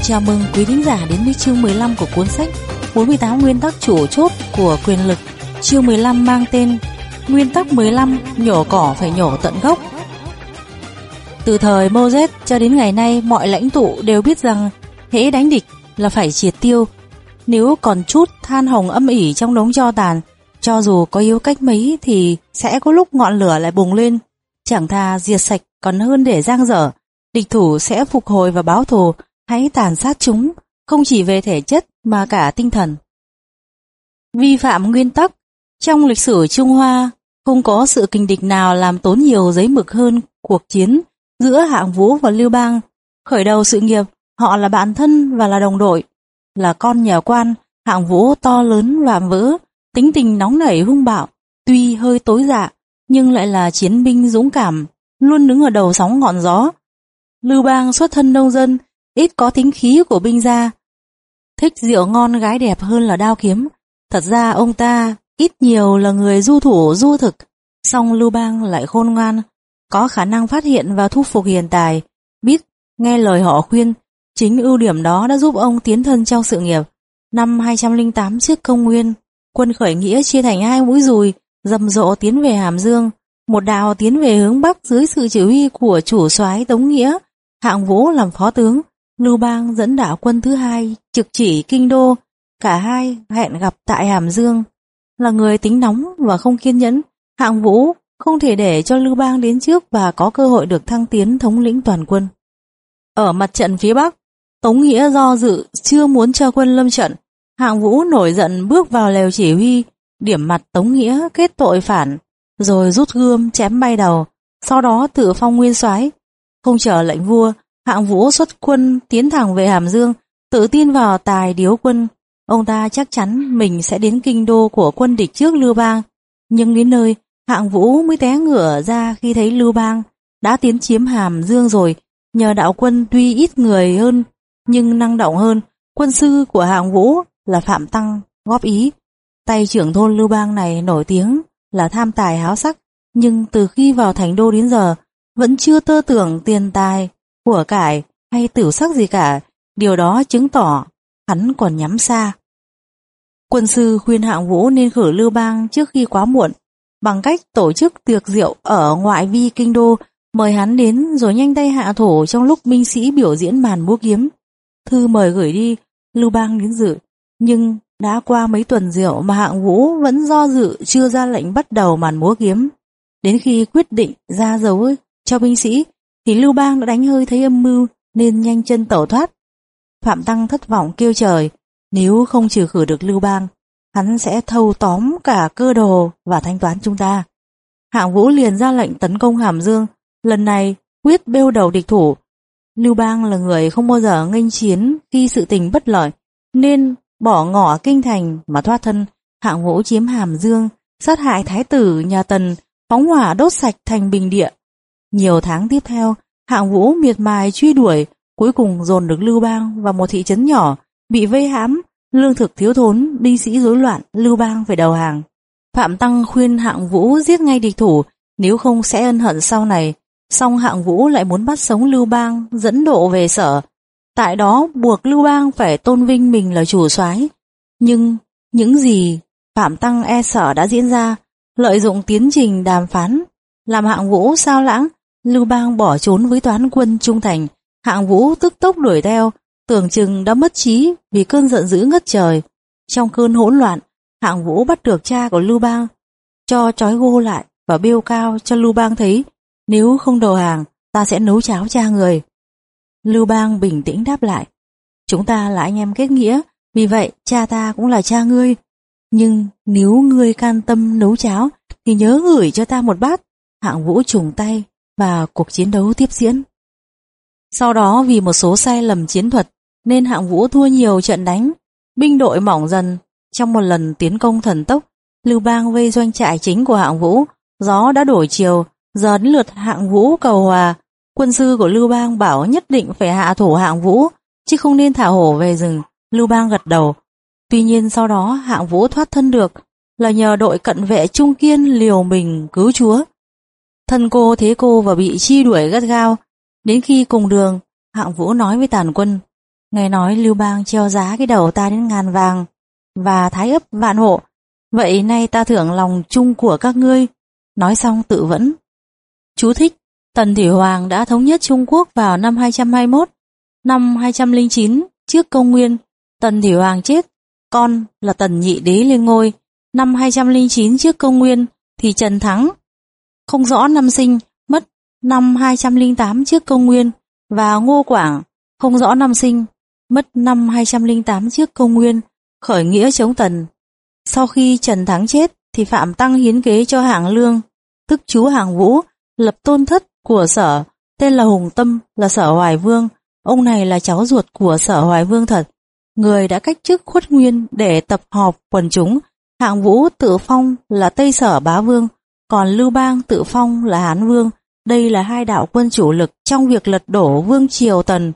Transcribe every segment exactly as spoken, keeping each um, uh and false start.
Chào mừng quý thính giả đến với chương mười lăm của cuốn sách bốn mươi tám nguyên tắc chủ chốt của quyền lực. Chương mười lăm mang tên Nguyên tắc mười lăm, nhổ cỏ phải nhổ tận gốc. Từ thời Moses cho đến ngày nay, mọi lãnh tụ đều biết rằng hễ đánh địch là phải triệt tiêu. Nếu còn chút than hồng âm ỉ trong đống tro tàn, cho dù có yếu cách mấy thì sẽ có lúc ngọn lửa lại bùng lên. Chẳng thà diệt sạch còn hơn để dang dở. Địch thủ sẽ phục hồi và báo thù, hãy tàn sát chúng, không chỉ về thể chất mà cả tinh thần. Vi phạm nguyên tắc. Trong lịch sử Trung Hoa, không có sự kình địch nào làm tốn nhiều giấy mực hơn cuộc chiến giữa Hạng Vũ và Lưu Bang. Khởi đầu sự nghiệp, họ là bạn thân và là đồng đội. Là con nhà quan, Hạng Vũ to lớn vạm vỡ, tính tình nóng nảy hung bạo, tuy hơi tối dạ, nhưng lại là chiến binh dũng cảm, luôn đứng ở đầu sóng ngọn gió. Lưu Bang xuất thân nông dân, ít có tính khí của binh gia, thích rượu ngon gái đẹp hơn là đao kiếm. Thật ra ông ta ít nhiều là người du thủ du thực, song Lưu Bang lại khôn ngoan, có khả năng phát hiện và thu phục hiền tài, biết nghe lời họ khuyên. Chính ưu điểm đó đã giúp ông tiến thân trong sự nghiệp. Năm hai trăm lẻ tám trước công nguyên, quân khởi nghĩa chia thành hai mũi dùi, rầm rộ tiến về Hàm Dương. Một đạo tiến về hướng Bắc dưới sự chỉ huy của chủ soái Tống Nghĩa, Hạng Vũ làm phó tướng. Lưu Bang dẫn đạo quân thứ hai trực chỉ kinh đô. Cả hai hẹn gặp tại Hàm Dương. Là người tính nóng và không kiên nhẫn, Hạng Vũ không thể để cho Lưu Bang đến trước và có cơ hội được thăng tiến thống lĩnh toàn quân. Ở mặt trận phía Bắc, Tống Nghĩa do dự chưa muốn cho quân lâm trận. Hạng Vũ nổi giận bước vào lều chỉ huy, điểm mặt Tống Nghĩa kết tội phản, rồi rút gươm chém bay đầu, sau đó tự phong nguyên soái. Không chờ lệnh vua, Hạng Vũ xuất quân tiến thẳng về Hàm Dương, tự tin vào tài điếu quân. Ông ta chắc chắn mình sẽ đến kinh đô của quân địch trước Lưu Bang. Nhưng đến nơi, Hạng Vũ mới té ngửa ra khi thấy Lưu Bang đã tiến chiếm Hàm Dương rồi. Nhờ đạo quân tuy ít người hơn nhưng năng động hơn, quân sư của Hạng Vũ là Phạm Tăng góp ý. Tay trưởng thôn Lưu Bang này nổi tiếng là tham tài háo sắc, nhưng từ khi vào thành đô đến giờ vẫn chưa tơ tưởng tiền tài, của cải hay tửu sắc gì cả. Điều đó chứng tỏ hắn còn nhắm xa. Quân sư khuyên Hạng Vũ nên khử Lưu Bang trước khi quá muộn, bằng cách tổ chức tiệc rượu ở ngoại vi kinh đô, mời hắn đến rồi nhanh tay hạ thủ trong lúc binh sĩ biểu diễn màn múa kiếm. Thư mời gửi đi, Lưu Bang đến dự, nhưng đã qua mấy tuần rượu mà Hạng Vũ vẫn do dự chưa ra lệnh bắt đầu màn múa kiếm. Đến khi quyết định ra dấu cho binh sĩ thì Lưu Bang đã đánh hơi thấy âm mưu nên nhanh chân tẩu thoát. Phạm Tăng thất vọng kêu trời, nếu không trừ khử được Lưu Bang, hắn sẽ thâu tóm cả cơ đồ và thanh toán chúng ta. Hạng Vũ liền ra lệnh tấn công Hàm Dương, lần này quyết bêu đầu địch thủ. Lưu Bang là người không bao giờ nghênh chiến khi sự tình bất lợi, nên bỏ ngỏ kinh thành mà thoát thân. Hạng Vũ chiếm Hàm Dương, sát hại thái tử nhà Tần, phóng hỏa đốt sạch thành Bình Địa. Nhiều tháng tiếp theo, Hạng Vũ miệt mài truy đuổi, cuối cùng dồn được Lưu Bang vào một thị trấn nhỏ, bị vây hãm, lương thực thiếu thốn, binh sĩ rối loạn, Lưu Bang phải đầu hàng. Phạm Tăng khuyên Hạng Vũ giết ngay địch thủ, nếu không sẽ ân hận sau này. Song Hạng Vũ lại muốn bắt sống Lưu Bang, dẫn độ về Sở. Tại đó buộc Lưu Bang phải tôn vinh mình là chủ soái. Nhưng những gì Phạm Tăng e sợ đã diễn ra, lợi dụng tiến trình đàm phán, làm Hạng Vũ sao lãng. Lưu Bang bỏ trốn với toán quân trung thành. Hạng Vũ tức tốc đuổi theo, tưởng chừng đã mất trí vì cơn giận dữ ngất trời. Trong cơn hỗn loạn, Hạng Vũ bắt được cha của Lưu Bang, cho trói gô lại và bêu cao cho Lưu Bang thấy, nếu không đầu hàng, ta sẽ nấu cháo cha người. Lưu Bang bình tĩnh đáp lại, chúng ta là anh em kết nghĩa, vì vậy cha ta cũng là cha ngươi. Nhưng nếu ngươi can tâm nấu cháo thì nhớ gửi cho ta một bát. Hạng Vũ trùng tay và cuộc chiến đấu tiếp diễn. Sau đó vì một số sai lầm chiến thuật nên Hạng Vũ thua nhiều trận đánh, binh đội mỏng dần. Trong một lần tiến công thần tốc, Lưu Bang vây doanh trại chính của Hạng Vũ, gió đã đổi chiều, giờ đến lượt Hạng Vũ cầu hòa. Quân sư của Lưu Bang bảo nhất định phải hạ thủ Hạng Vũ, chứ không nên thả hổ về rừng. Lưu Bang gật đầu. Tuy nhiên sau đó Hạng Vũ thoát thân được là nhờ đội cận vệ Trung Kiên liều mình cứu chúa. Thân cô thế cô và bị truy đuổi gắt gao. Đến khi cùng đường, Hạng Vũ nói với tàn quân, Nghe nói Lưu Bang treo giá cái đầu ta đến ngàn vàng và thái ấp vạn hộ, vậy nay ta thưởng lòng chung của các ngươi. Nói xong tự vẫn. Chú thích: Tần Thủy Hoàng đã thống nhất Trung Quốc vào năm hai trăm hai mươi mốt. Năm hai trăm lẻ chín trước công nguyên, Tần Thủy Hoàng chết, con là Tần Nhị Đế lên ngôi. Năm hai trăm lẻ chín trước công nguyên thì Trần Thắng, không rõ năm sinh, mất năm hai trăm lẻ tám trước công nguyên, và Ngô Quảng, không rõ năm sinh, mất năm hai trăm lẻ tám trước công nguyên, khởi nghĩa chống Tần. Sau khi Trần Thắng chết thì Phạm Tăng hiến kế cho Hạng Lương, tức chú Hạng Vũ, lập tôn thất của Sở, tên là Hùng Tâm, là Sở Hoài Vương. Ông này là cháu ruột của Sở Hoài Vương thật. Người đã cách chức Khuất Nguyên để tập họp quần chúng. Hạng Vũ tự phong là Tây Sở Bá Vương, còn Lưu Bang tự phong là Hán Vương. Đây là hai đạo quân chủ lực trong việc lật đổ vương triều Tần.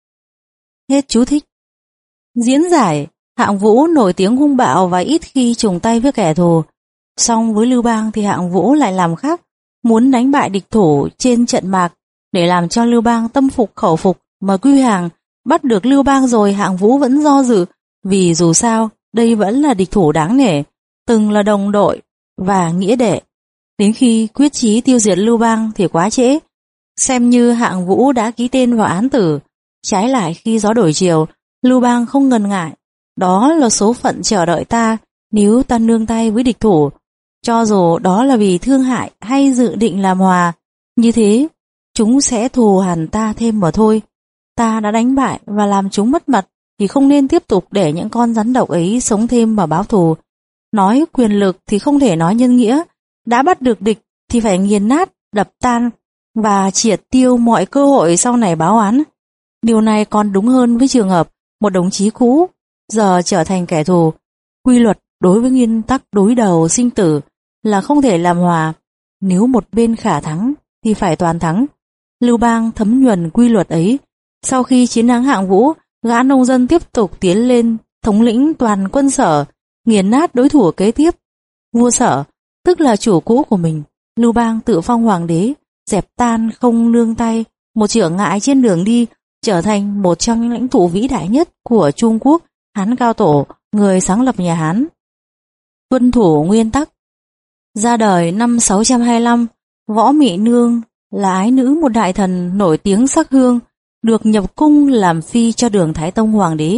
Hết chú thích. Diễn giải: Hạng Vũ nổi tiếng hung bạo và ít khi trùng tay với kẻ thù. Song với Lưu Bang thì Hạng Vũ lại làm khác, muốn đánh bại địch thủ trên trận mạc để làm cho Lưu Bang tâm phục khẩu phục mà quy hàng. Bắt được Lưu Bang rồi, Hạng Vũ vẫn do dự, vì dù sao đây vẫn là địch thủ đáng nể, từng là đồng đội và nghĩa đệ. Đến khi quyết chí tiêu diệt Lưu Bang thì quá trễ, xem như Hạng Vũ đã ký tên vào án tử. Trái lại, khi gió đổi chiều, Lưu Bang không ngần ngại: đó là số phận chờ đợi ta nếu ta nương tay với địch thủ, cho dù đó là vì thương hại hay dự định làm hòa, như thế chúng sẽ thù hằn ta thêm mà thôi. Ta đã đánh bại và làm chúng mất mặt thì không nên tiếp tục để những con rắn độc ấy sống thêm và báo thù. Nói quyền lực thì không thể nói nhân nghĩa, đã bắt được địch thì phải nghiền nát, đập tan và triệt tiêu mọi cơ hội sau này báo oán. Điều này còn đúng hơn với trường hợp một đồng chí cũ giờ trở thành kẻ thù. Quy luật đối với nguyên tắc đối đầu sinh tử là không thể làm hòa, nếu một bên khả thắng thì phải toàn thắng. Lưu Bang thấm nhuần quy luật ấy. Sau khi chiến thắng Hạng Vũ, gã nông dân tiếp tục tiến lên thống lĩnh toàn quân Sở, nghiền nát đối thủ kế tiếp. Vua Sở, tức là chủ cũ của mình, Lưu Bang tự phong hoàng đế, dẹp tan không nương tay một trở ngại trên đường đi, trở thành một trong những lãnh tụ vĩ đại nhất của Trung Quốc, Hán Cao Tổ, người sáng lập nhà Hán. Tuân thủ nguyên tắc. Ra đời năm sáu trăm hai mươi lăm, Võ Mị Nương là ái nữ một đại thần nổi tiếng sắc hương, được nhập cung làm phi cho Đường Thái Tông hoàng đế.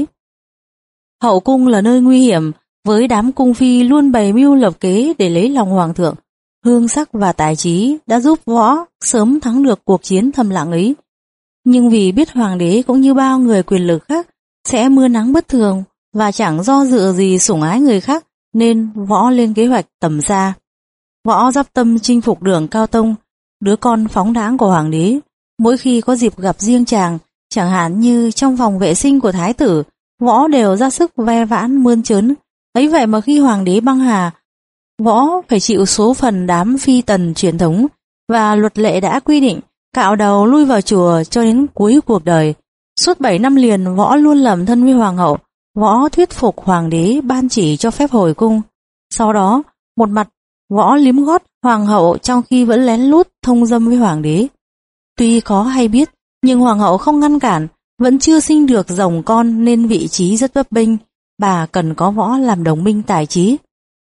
Hậu cung là nơi nguy hiểm, với đám cung phi luôn bày mưu lập kế để lấy lòng hoàng thượng. Hương sắc và tài trí đã giúp Võ sớm thắng được cuộc chiến thầm lặng ấy. Nhưng vì biết hoàng đế cũng như bao người quyền lực khác sẽ mưa nắng bất thường và chẳng do dự gì sủng ái người khác, nên Võ lên kế hoạch tầm xa. Võ dắp tâm chinh phục Đường Cao Tông, đứa con phóng đãng của hoàng đế. Mỗi khi có dịp gặp riêng chàng, chẳng hạn như trong phòng vệ sinh của thái tử, Võ đều ra sức ve vãn mơn trớn. Ấy vậy mà khi hoàng đế băng hà, Võ phải chịu số phần đám phi tần truyền thống, và luật lệ đã quy định cạo đầu lui vào chùa cho đến cuối cuộc đời. Suốt bảy năm liền, Võ luôn làm thân với hoàng hậu. Võ thuyết phục hoàng đế ban chỉ cho phép hồi cung. Sau đó, một mặt Võ liếm gót hoàng hậu trong khi vẫn lén lút thông dâm với hoàng đế. Tuy có hay biết, nhưng hoàng hậu không ngăn cản, vẫn chưa sinh được rồng con nên vị trí rất bấp bênh. Bà cần có Võ làm đồng minh tài trí.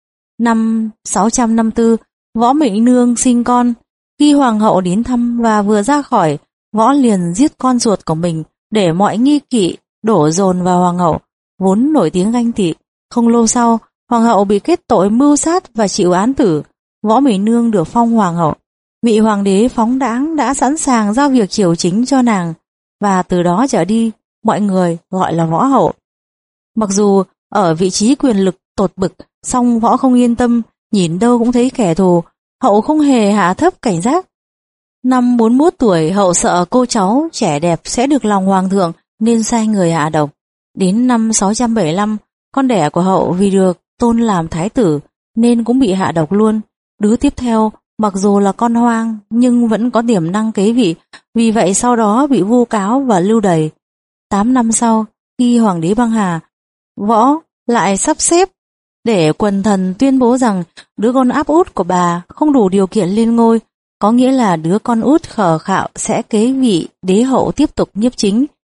Năm sáu trăm năm mươi tư, Võ Mị Nương sinh con. Khi hoàng hậu đến thăm và vừa ra khỏi, Võ liền giết con ruột của mình để mọi nghi kỵ đổ dồn vào hoàng hậu, vốn nổi tiếng ganh tị. Không lâu sau, hoàng hậu bị kết tội mưu sát và chịu án tử. Võ Mị Nương được phong hoàng hậu. Vị hoàng đế phóng đãng đã sẵn sàng giao việc triều chính cho nàng, và từ đó trở đi, mọi người gọi là Võ hậu. Mặc dù ở vị trí quyền lực tột bực, song Võ không yên tâm, nhìn đâu cũng thấy kẻ thù. Hậu không hề hạ thấp cảnh giác. Năm bốn mươi mốt tuổi, hậu sợ cô cháu trẻ đẹp sẽ được lòng hoàng thượng nên sai người hạ độc. Đến năm sáu trăm bảy mươi lăm, con đẻ của hậu vì được tôn làm thái tử nên cũng bị hạ độc luôn. Đứa tiếp theo mặc dù là con hoang nhưng vẫn có tiềm năng kế vị, vì vậy sau đó bị vu cáo và lưu đày. Tám năm sau, khi hoàng đế băng hà, Võ lại sắp xếp để quần thần tuyên bố rằng đứa con áp út của bà không đủ điều kiện lên ngôi, có nghĩa là đứa con út khờ khạo sẽ kế vị đế hậu tiếp tục nhiếp chính.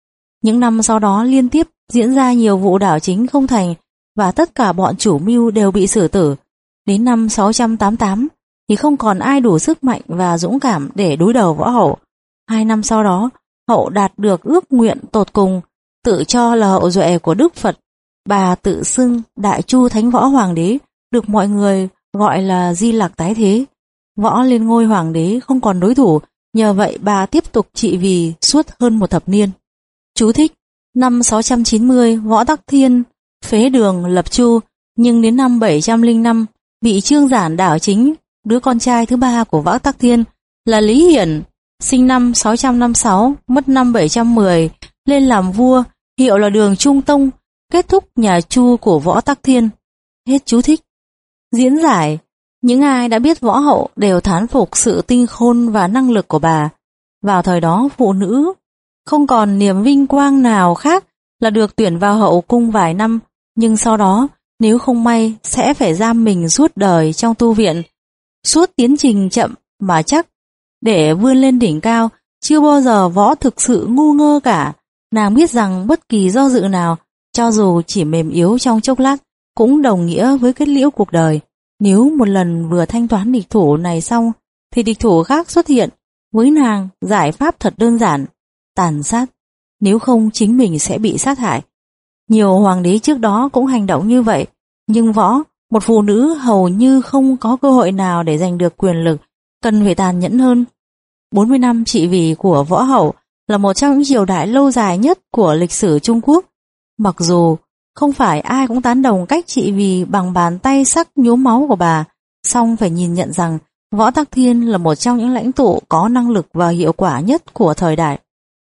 Những năm sau đó liên tiếp diễn ra nhiều vụ đảo chính không thành và tất cả bọn chủ mưu đều bị xử tử. Đến năm sáu trăm tám mươi tám thì không còn ai đủ sức mạnh và dũng cảm để đối đầu Võ Hậu. Hai năm sau đó, Hậu đạt được ước nguyện tột cùng, tự cho là hậu duệ của Đức Phật. Bà tự xưng Đại Chu Thánh Võ Hoàng đế, được mọi người gọi là Di Lặc tái thế. Võ lên ngôi hoàng đế không còn đối thủ, nhờ vậy bà tiếp tục trị vì suốt hơn một thập niên. Chú thích: năm sáu trăm chín mươi, Võ Tắc Thiên phế Đường lập Chu, nhưng đến năm bảy trăm lẻ năm bị Trương Giản đảo chính. Đứa con trai thứ ba của Võ Tắc Thiên là Lý Hiển, sinh năm sáu trăm năm mươi sáu, mất năm bảy trăm mười, lên làm vua, hiệu là Đường Trung Tông, kết thúc nhà Chu của Võ Tắc Thiên. Hết chú thích. Diễn giải: những ai đã biết Võ Hậu đều thán phục sự tinh khôn và năng lực của bà. Vào thời đó, phụ nữ không còn niềm vinh quang nào khác là được tuyển vào hậu cung vài năm, nhưng sau đó nếu không may sẽ phải giam mình suốt đời trong tu viện. Suốt tiến trình chậm mà chắc để vươn lên đỉnh cao, chưa bao giờ Võ thực sự ngu ngơ cả. Nàng biết rằng bất kỳ do dự nào, cho dù chỉ mềm yếu trong chốc lát, cũng đồng nghĩa với kết liễu cuộc đời. Nếu một lần vừa thanh toán địch thủ này xong, thì địch thủ khác xuất hiện. Với nàng, giải pháp thật đơn giản: tàn sát. Nếu không, chính mình sẽ bị sát hại. Nhiều hoàng đế trước đó cũng hành động như vậy, nhưng Võ, một phụ nữ hầu như không có cơ hội nào để giành được quyền lực, cần phải tàn nhẫn hơn. bốn mươi năm trị vì của Võ Hậu là một trong những triều đại lâu dài nhất của lịch sử Trung Quốc. Mặc dù không phải ai cũng tán đồng cách trị vì bằng bàn tay sắc nhuốm máu của bà, song phải nhìn nhận rằng Võ Tắc Thiên là một trong những lãnh tụ có năng lực và hiệu quả nhất của thời đại.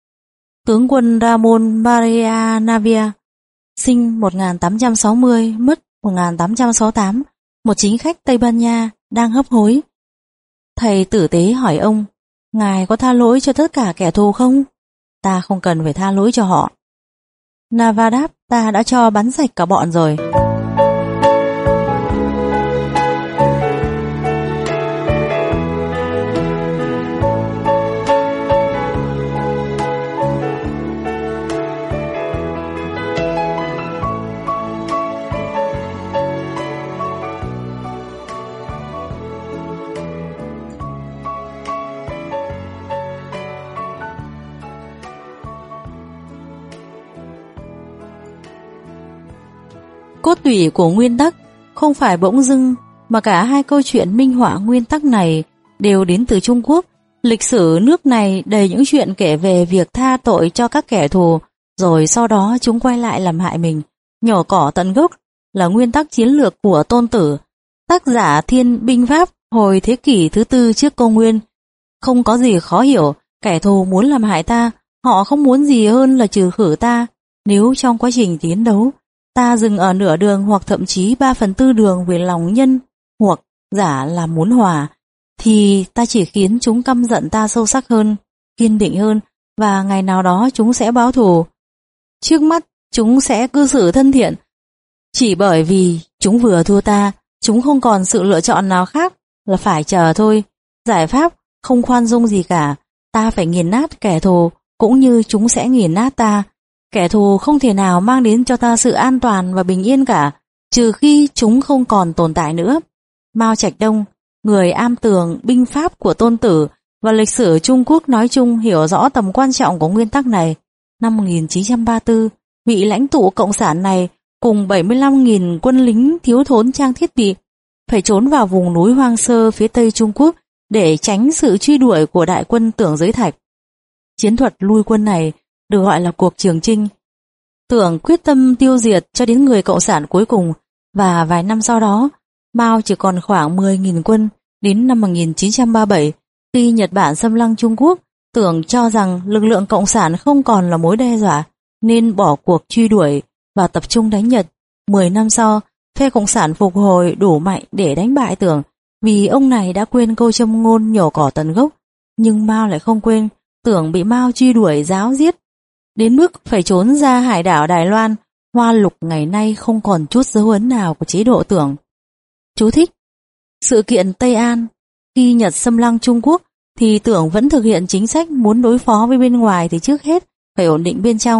Tướng quân Ramon Maria Navia, sinh một nghìn tám trăm sáu mươi, mất một nghìn tám trăm sáu mươi tám, một chính khách Tây Ban Nha đang hấp hối. Thầy tử tế hỏi ông: ngài có tha lỗi cho tất cả kẻ thù không? Ta không cần phải tha lỗi cho họ. Nava đáp: ta đã cho bắn sạch cả bọn rồi. Cốt tủy của nguyên tắc không phải bỗng dưng, mà cả hai câu chuyện minh họa nguyên tắc này đều đến từ Trung Quốc. Lịch sử nước này đầy những chuyện kể về việc tha tội cho các kẻ thù, rồi sau đó chúng quay lại làm hại mình. Nhổ cỏ tận gốc là nguyên tắc chiến lược của Tôn Tử, tác giả Thiên binh pháp hồi thế kỷ thứ tư trước công nguyên. Không có gì khó hiểu, kẻ thù muốn làm hại ta, họ không muốn gì hơn là trừ khử ta. Nếu trong quá trình chiến đấu ta dừng ở nửa đường hoặc thậm chí ba phần tư đường vì lòng nhân hoặc giả là muốn hòa, thì ta chỉ khiến chúng căm giận ta sâu sắc hơn, kiên định hơn, và ngày nào đó chúng sẽ báo thù. Trước mắt chúng sẽ cư xử thân thiện. Chỉ bởi vì chúng vừa thua ta, chúng không còn sự lựa chọn nào khác là phải chờ thôi. Giải pháp không khoan dung gì cả, ta phải nghiền nát kẻ thù cũng như chúng sẽ nghiền nát ta. Kẻ thù không thể nào mang đến cho ta sự an toàn và bình yên cả, trừ khi chúng không còn tồn tại nữa. Mao Trạch Đông, người am tường binh pháp của Tôn Tử và lịch sử Trung Quốc nói chung, hiểu rõ tầm quan trọng của nguyên tắc này. Năm một nghìn chín trăm ba mươi tư, vị lãnh tụ cộng sản này cùng bảy mươi lăm nghìn quân lính thiếu thốn trang thiết bị phải trốn vào vùng núi hoang sơ phía tây Trung Quốc để tránh sự truy đuổi của đại quân Tưởng Giới Thạch. Chiến thuật lui quân này được gọi là cuộc Trường Chinh. Tưởng quyết tâm tiêu diệt cho đến người cộng sản cuối cùng, và vài năm sau đó, Mao chỉ còn khoảng mười nghìn quân. Đến năm một nghìn chín trăm ba mươi bảy, khi Nhật Bản xâm lăng Trung Quốc, Tưởng cho rằng lực lượng cộng sản không còn là mối đe dọa, nên bỏ cuộc truy đuổi và tập trung đánh Nhật. Mười năm sau, phe cộng sản phục hồi đủ mạnh để đánh bại Tưởng, vì ông này đã quên câu châm ngôn nhổ cỏ tận gốc. Nhưng Mao lại không quên. Tưởng bị Mao truy đuổi giáo giết, đến mức phải trốn ra hải đảo Đài Loan. Hoa Lục ngày nay không còn chút dấu ấn nào của chế độ Tưởng. Chú thích: sự kiện Tây An, khi Nhật xâm lăng Trung Quốc thì Tưởng vẫn thực hiện chính sách muốn đối phó với bên ngoài thì trước hết phải ổn định bên trong.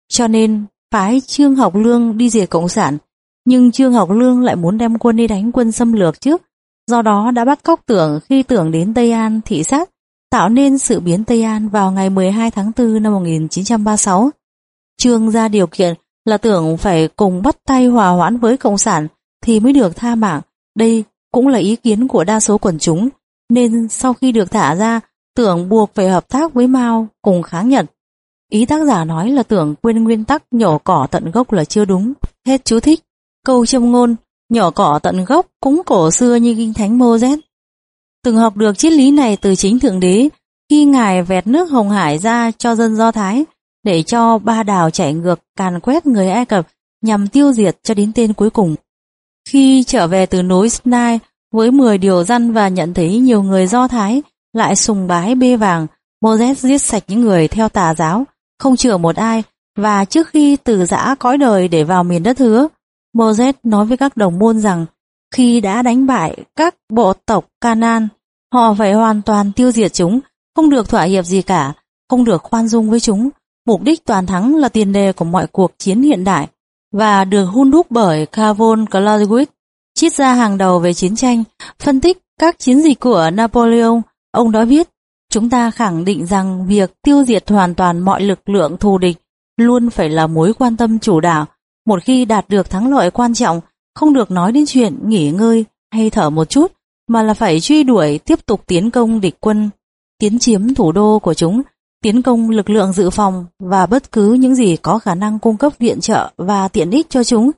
cho nên phái Trương Học Lương đi diệt cộng sản. Nhưng Trương Học Lương lại muốn đem quân đi đánh quân xâm lược trước, do đó đã bắt cóc Tưởng khi Tưởng đến Tây An thị sát, tạo nên sự biến Tây An vào ngày mười hai tháng tư năm một nghìn chín trăm ba mươi sáu. Trương ra điều kiện là Tưởng phải cùng bắt tay hòa hoãn với cộng sản thì mới được tha mạng. Đây cũng là ý kiến của đa số quần chúng, nên sau khi được thả ra, Tưởng buộc phải hợp tác với Mao cùng kháng Nhật. Ý tác giả nói là Tưởng quên nguyên tắc nhổ cỏ tận gốc là chưa đúng. Hết chú thích. Câu châm ngôn nhổ cỏ tận gốc cũng cổ xưa như kinh thánh Mô-sét. Từng học được triết lý này từ chính Thượng Đế khi Ngài vẹt nước Hồng Hải ra cho dân Do Thái để cho ba đào chảy ngược càn quét người Ai Cập nhằm tiêu diệt cho đến tên cuối cùng. Khi trở về từ núi Sinai với mười điều răn và nhận thấy nhiều người Do Thái lại sùng bái bê vàng, Mô-sét giết sạch những người theo tà giáo, không chừa một ai, và trước khi từ giã cõi đời để vào miền đất hứa, Mô-sét nói với các đồng môn rằng khi đã đánh bại các bộ tộc Canaan, họ phải hoàn toàn tiêu diệt chúng, không được thỏa hiệp gì cả, không được khoan dung với chúng. Mục đích toàn thắng là tiền đề của mọi cuộc chiến hiện đại, và được hun đúc bởi Carol Clausewitz, triết gia hàng đầu về chiến tranh, phân tích các chiến dịch của Napoleon. Ông đã viết, chúng ta khẳng định rằng việc tiêu diệt hoàn toàn mọi lực lượng thù địch luôn phải là mối quan tâm chủ đạo. Một khi đạt được thắng lợi quan trọng, không được nói đến chuyện nghỉ ngơi hay thở một chút, mà là phải truy đuổi tiếp tục tiến công địch quân, tiến chiếm thủ đô của chúng, tiến công lực lượng dự phòng và bất cứ những gì có khả năng cung cấp viện trợ và tiện ích cho chúng.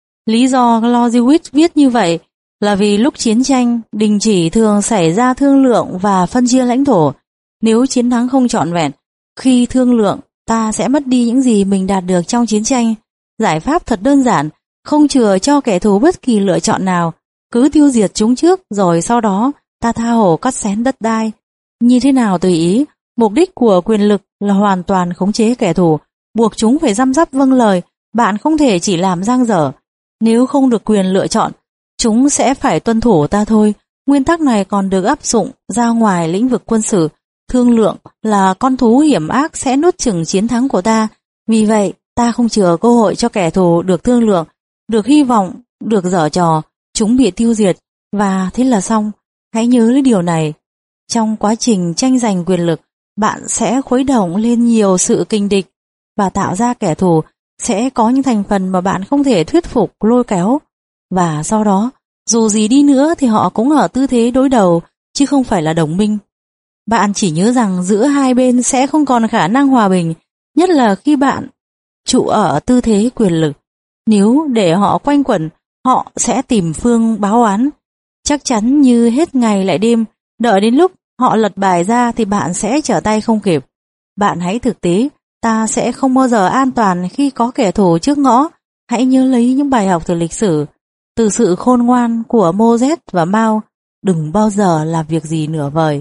Lý do Clausewitz viết như vậy là vì lúc chiến tranh, đình chỉ thường xảy ra thương lượng và phân chia lãnh thổ. Nếu chiến thắng không trọn vẹn, khi thương lượng, ta sẽ mất đi những gì mình đạt được trong chiến tranh. Giải pháp thật đơn giản, không chừa cho kẻ thù bất kỳ lựa chọn nào, cứ tiêu diệt chúng trước rồi sau đó ta tha hồ cắt xén đất đai. Như thế nào tùy ý, mục đích của quyền lực là hoàn toàn khống chế kẻ thù, buộc chúng phải răm rắp vâng lời, bạn không thể chỉ làm dang dở. Nếu không được quyền lựa chọn, chúng sẽ phải tuân thủ ta thôi. Nguyên tắc này còn được áp dụng ra ngoài lĩnh vực quân sự. Thương lượng là con thú hiểm ác sẽ nuốt chửng chiến thắng của ta. Vì vậy, ta không chừa cơ hội cho kẻ thù được thương lượng, được hy vọng, được giở trò, chúng bị tiêu diệt, và thế là xong. Hãy nhớ lấy điều này. Trong quá trình tranh giành quyền lực, bạn sẽ khuấy động lên nhiều sự kình địch và tạo ra kẻ thù. Sẽ có những thành phần mà bạn không thể thuyết phục lôi kéo, và sau đó, dù gì đi nữa thì họ cũng ở tư thế đối đầu, chứ không phải là đồng minh. Bạn chỉ nhớ rằng giữa hai bên sẽ không còn khả năng hòa bình, nhất là khi bạn trụ ở tư thế quyền lực. Nếu để họ quanh quẩn, họ sẽ tìm phương báo oán. Chắc chắn như hết ngày lại đêm, đợi đến lúc họ lật bài ra thì bạn sẽ trở tay không kịp. Bạn hãy thực tế, ta sẽ không bao giờ an toàn khi có kẻ thù trước ngõ. Hãy nhớ lấy những bài học từ lịch sử, từ sự khôn ngoan của Mô-sét và Mao. Đừng bao giờ làm việc gì nửa vời.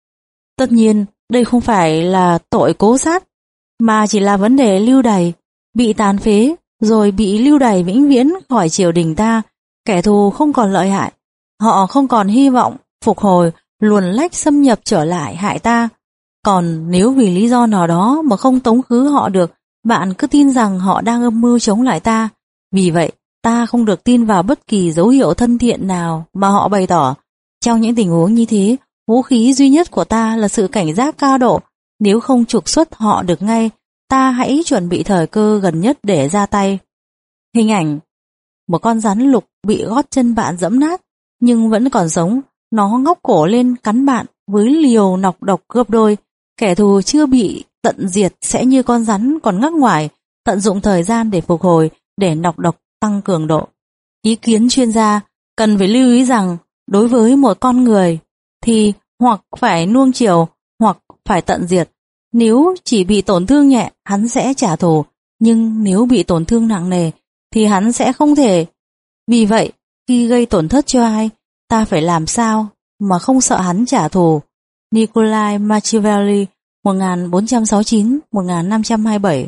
Tất nhiên, đây không phải là tội cố sát, mà chỉ là vấn đề lưu đày, bị tàn phế, rồi bị lưu đày vĩnh viễn khỏi triều đình ta. Kẻ thù không còn lợi hại, họ không còn hy vọng phục hồi, luồn lách xâm nhập trở lại hại ta. Còn nếu vì lý do nào đó mà không tống khứ họ được, bạn cứ tin rằng họ đang âm mưu chống lại ta. Vì vậy, ta không được tin vào bất kỳ dấu hiệu thân thiện nào mà họ bày tỏ. Trong những tình huống như thế, vũ khí duy nhất của ta là sự cảnh giác cao độ. Nếu không trục xuất họ được ngay, ta hãy chuẩn bị thời cơ gần nhất để ra tay. Hình ảnh một con rắn lục bị gót chân bạn giẫm nát, nhưng vẫn còn sống. Nó ngóc cổ lên cắn bạn với liều nọc độc gấp đôi. Kẻ thù chưa bị tận diệt sẽ như con rắn còn ngắc ngoài, tận dụng thời gian để phục hồi, để nọc độc tăng cường độ. Ý kiến chuyên gia cần phải lưu ý rằng đối với một con người thì hoặc phải nuông chiều hoặc phải tận diệt. Nếu chỉ bị tổn thương nhẹ, hắn sẽ trả thù, nhưng nếu bị tổn thương nặng nề thì hắn sẽ không thể. Vì vậy, khi gây tổn thất cho ai, ta phải làm sao mà không sợ hắn trả thù. Nikolai Machiavelli, một nghìn bốn trăm sáu mươi chín đến một nghìn năm trăm hai mươi bảy.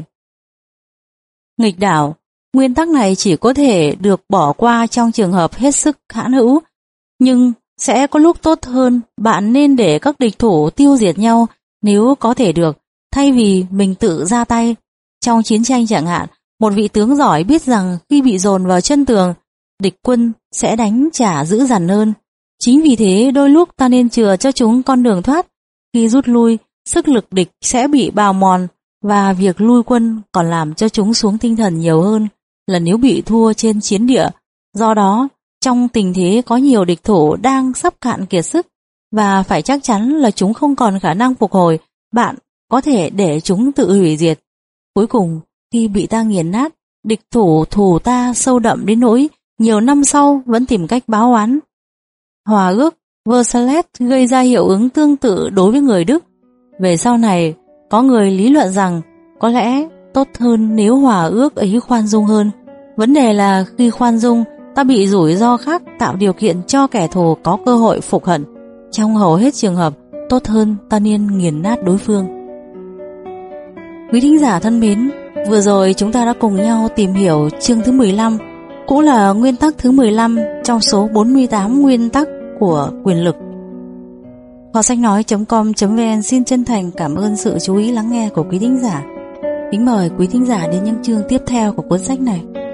Nghịch đảo, nguyên tắc này chỉ có thể được bỏ qua trong trường hợp hết sức hãn hữu, nhưng sẽ có lúc tốt hơn bạn nên để các địch thủ tiêu diệt nhau nếu có thể được, thay vì mình tự ra tay. Trong chiến tranh chẳng hạn, một vị tướng giỏi biết rằng khi bị dồn vào chân tường, địch quân sẽ đánh trả dữ dằn hơn. Chính vì thế đôi lúc ta nên chừa cho chúng con đường thoát. Khi rút lui, sức lực địch sẽ bị bào mòn và việc lui quân còn làm cho chúng xuống tinh thần nhiều hơn là nếu bị thua trên chiến địa. Do đó, trong tình thế có nhiều địch thủ đang sắp cạn kiệt sức và phải chắc chắn là chúng không còn khả năng phục hồi, bạn có thể để chúng tự hủy diệt. Cuối cùng, khi bị ta nghiền nát, địch thủ thù ta sâu đậm đến nỗi nhiều năm sau vẫn tìm cách báo oán. Hòa ước Versailles gây ra hiệu ứng tương tự đối với người Đức. Về sau này, có người lý luận rằng có lẽ tốt hơn nếu hòa ước ấy khoan dung hơn. Vấn đề là khi khoan dung, ta bị rủi ro khác tạo điều kiện cho kẻ thù có cơ hội phục hận. Trong hầu hết trường hợp, tốt hơn ta nên nghiền nát đối phương. Quý thính giả thân mến, vừa rồi chúng ta đã cùng nhau tìm hiểu chương thứ mười lăm, cũng là nguyên tắc thứ mười lăm trong số bốn mươi tám nguyên tắc của quyền lực. Kho sách nói chấm com chấm vn xin chân thành cảm ơn sự chú ý lắng nghe của quý thính giả. Kính mời quý thính giả đến những chương tiếp theo của cuốn sách này.